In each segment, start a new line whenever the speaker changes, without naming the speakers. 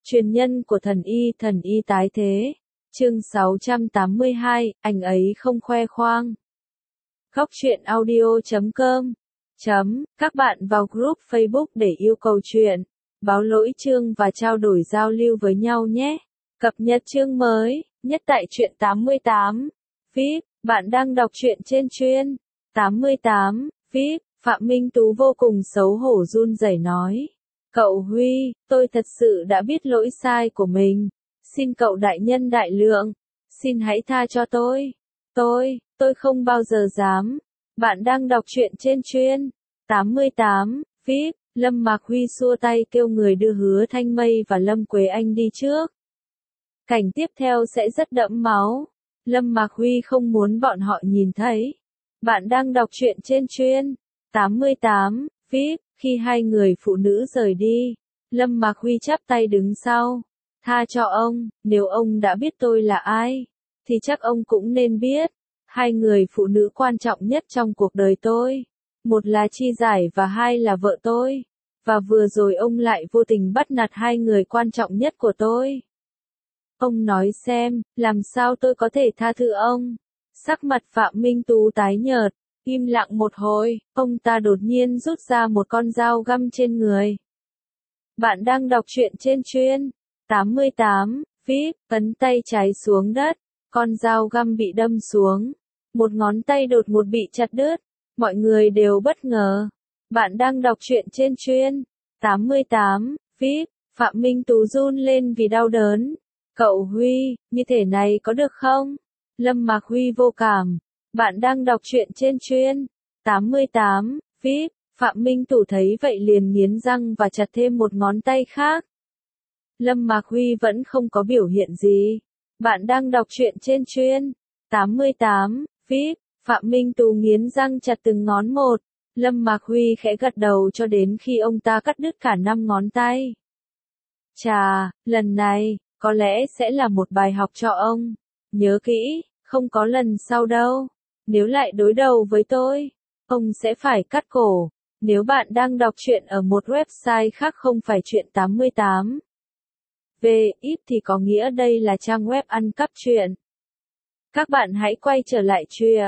Truyền nhân của thần y tái thế. Chương 682, anh ấy không khoe khoang. Góc truyện audio.com. Các bạn vào group Facebook để yêu cầu chuyện, báo lỗi chương và trao đổi giao lưu với nhau nhé. Cập nhật chương mới, nhất tại truyện 88. VIP, bạn đang đọc truyện trên chuyên 88. VIP, Phạm Minh Tú vô cùng xấu hổ run rẩy nói. Cậu Huy, tôi thật sự đã biết lỗi sai của mình. Xin cậu đại nhân đại lượng. Xin hãy tha cho tôi. Tôi không bao giờ dám. Bạn đang đọc truyện trên chuyên 88. VIP, Lâm Mạc Huy xua tay kêu người đưa Hứa Thanh Mây và Lâm Quế Anh đi trước. Cảnh tiếp theo sẽ rất đẫm máu. Lâm Mạc Huy không muốn bọn họ nhìn thấy. Bạn đang đọc truyện trên chuyên 88. VIP, khi hai người phụ nữ rời đi, Lâm Mạc Huy chắp tay đứng sau. Tha cho ông, nếu ông đã biết tôi là ai, thì chắc ông cũng nên biết. Hai người phụ nữ quan trọng nhất trong cuộc đời tôi. Một là Chi Giải và hai là vợ tôi. Và vừa rồi ông lại vô tình bắt nạt hai người quan trọng nhất của tôi. Ông nói xem, làm sao tôi có thể tha thứ ông? Sắc mặt Phạm Minh Tú tái nhợt. Im lặng một hồi, ông ta đột nhiên rút ra một con dao găm trên người. Bạn đang đọc truyện trên chuyên 88. VIP, ấn tay trái xuống đất. Con dao găm bị đâm xuống. Một ngón tay đột ngột bị chặt đứt. Mọi người đều bất ngờ. Bạn đang đọc truyện trên chuyên 88. VIP, Phạm Minh Tú run lên vì đau đớn. Cậu Huy, như thế này có được không? Lâm Mạc Huy vô cảm. Bạn đang đọc truyện trên chuyên 88. VIP, Phạm Minh Tú thấy vậy liền nghiến răng và chặt thêm một ngón tay khác. Lâm Mạc Huy vẫn không có biểu hiện gì. Bạn đang đọc truyện trên chuyên 88. VIP, Phạm Minh Tú nghiến răng chặt từng ngón một. Lâm Mạc Huy khẽ gật đầu cho đến khi ông ta cắt đứt cả 5 ngón tay. Chà, lần này, có lẽ sẽ là một bài học cho ông. Nhớ kỹ, không có lần sau đâu. Nếu lại đối đầu với tôi, ông sẽ phải cắt cổ. Nếu bạn đang đọc truyện ở một website khác không phải truyện 88. VIP thì có nghĩa đây là trang web ăn cắp truyện. Các bạn hãy quay trở lại truyện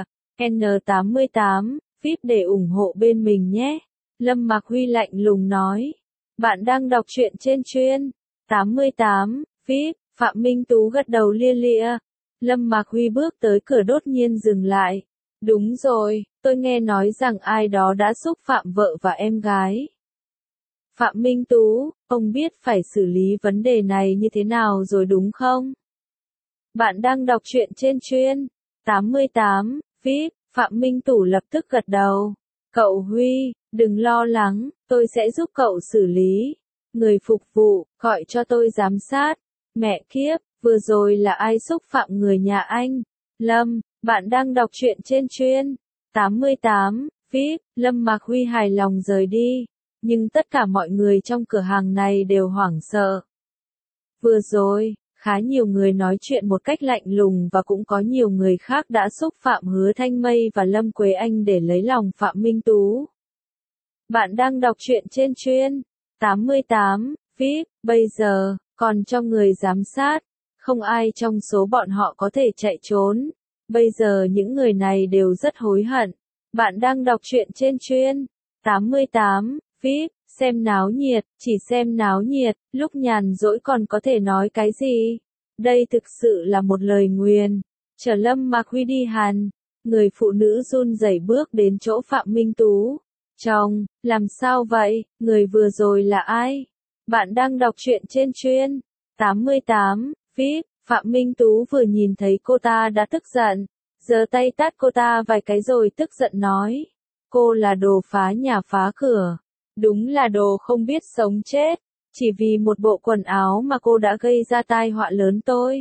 N88 VIP để ủng hộ bên mình nhé. Lâm Mạc Huy lạnh lùng nói. Bạn đang đọc truyện trên chuyên 88. VIP, Phạm Minh Tú gật đầu lia lịa. Lâm Mạc Huy bước tới cửa đột nhiên dừng lại. Đúng rồi, tôi nghe nói rằng ai đó đã xúc phạm vợ và em gái. Phạm Minh Tú, ông biết phải xử lý vấn đề này như thế nào rồi đúng không? Bạn đang đọc truyện trên chuyên 88. VIP, Phạm Minh Tú lập tức gật đầu. Cậu Huy, đừng lo lắng, tôi sẽ giúp cậu xử lý. Người phục vụ, gọi cho tôi giám sát. Mẹ kiếp, vừa rồi là ai xúc phạm người nhà anh? Lâm, bạn đang đọc truyện trên chuyên 88. VIP, Lâm Mạc Huy hài lòng rời đi. Nhưng tất cả mọi người trong cửa hàng này đều hoảng sợ. Vừa rồi, khá nhiều người nói chuyện một cách lạnh lùng và cũng có nhiều người khác đã xúc phạm Hứa Thanh Mây và Lâm Quế Anh để lấy lòng Phạm Minh Tú. Bạn đang đọc truyện trên chuyên 88. VIP, bây giờ, còn cho người giám sát. Không ai trong số bọn họ có thể chạy trốn. Bây giờ những người này đều rất hối hận. Bạn đang đọc truyện trên chuyên 88. VIP, xem náo nhiệt, chỉ xem náo nhiệt, lúc nhàn rỗi còn có thể nói cái gì? Đây thực sự là một lời nguyền. Chở Lâm Mạc Huy đi hàn. Người phụ nữ run rẩy bước đến chỗ Phạm Minh Tú. Chồng, làm sao vậy? Người vừa rồi là ai? Bạn đang đọc truyện trên chuyên 88. VIP, Phạm Minh Tú vừa nhìn thấy cô ta đã tức giận. Giơ tay tát cô ta vài cái rồi tức giận nói. Cô là đồ phá nhà phá cửa. Đúng là đồ không biết sống chết. Chỉ vì một bộ quần áo mà cô đã gây ra tai họa lớn tôi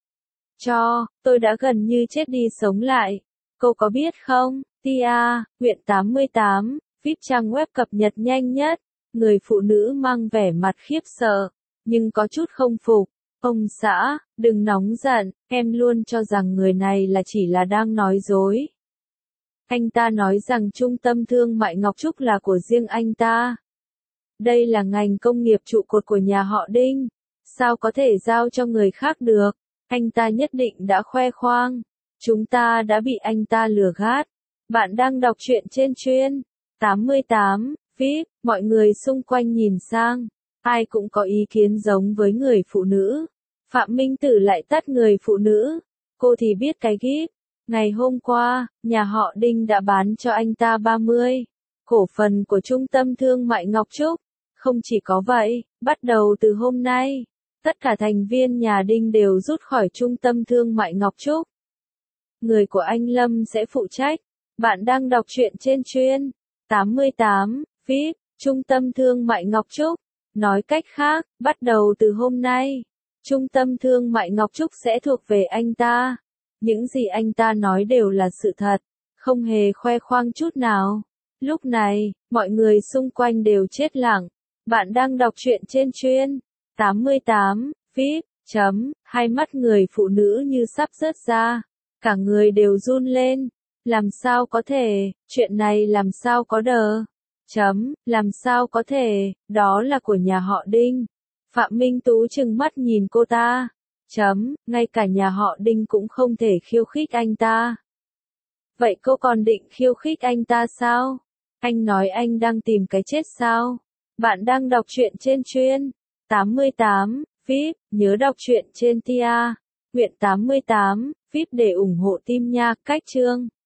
đã gần như chết đi sống lại. Cô có biết không? Tia, huyện 88, VIP trang web cập nhật nhanh nhất. Người phụ nữ mang vẻ mặt khiếp sợ, nhưng có chút không phục. Ông xã, đừng nóng giận, em luôn cho rằng người này chỉ là đang nói dối. Anh ta nói rằng trung tâm thương mại Ngọc Trúc là của riêng anh ta. Đây là ngành công nghiệp trụ cột của nhà họ Đinh. sao có thể giao cho người khác được, anh ta nhất định đã khoe khoang. Chúng ta đã bị anh ta lừa gạt. Bạn đang đọc truyện trên chuyên 88 VIP, mọi người xung quanh nhìn sang, ai cũng có ý kiến giống với người phụ nữ. Phạm Minh Tử lại tắt người phụ nữ. Cô thì biết cái kíp. Ngày hôm qua, nhà họ Đinh đã bán cho anh ta 30 cổ phần của Trung tâm Thương mại Ngọc Trúc. Không chỉ có vậy, bắt đầu từ hôm nay, tất cả thành viên nhà Đinh đều rút khỏi Trung tâm Thương mại Ngọc Trúc. Người của anh Lâm sẽ phụ trách. Bạn đang đọc truyện trên chuyên 88 VIP, Trung tâm Thương mại Ngọc Trúc. Nói cách khác, bắt đầu từ hôm nay, Trung tâm Thương mại Ngọc Trúc sẽ thuộc về anh ta. Những gì anh ta nói đều là sự thật, không hề khoe khoang chút nào. Lúc này, mọi người xung quanh đều chết lặng. Bạn đang đọc truyện trên chuyên 88 VIP. Hai mắt người phụ nữ như sắp rớt ra. Cả người đều run lên. Làm sao có thể, chuyện này làm sao có đờ. Làm sao có thể, đó là của nhà họ Đinh. Phạm Minh Tú trừng mắt nhìn cô ta. Ngay cả nhà họ Đinh cũng không thể khiêu khích anh ta. Vậy cô còn định khiêu khích anh ta sao? Anh nói anh đang tìm cái chết sao? Bạn đang đọc truyện trên chuyên 88 VIP, nhớ đọc truyện trên Tia, huyện 88 VIP để ủng hộ team nha. Cách chương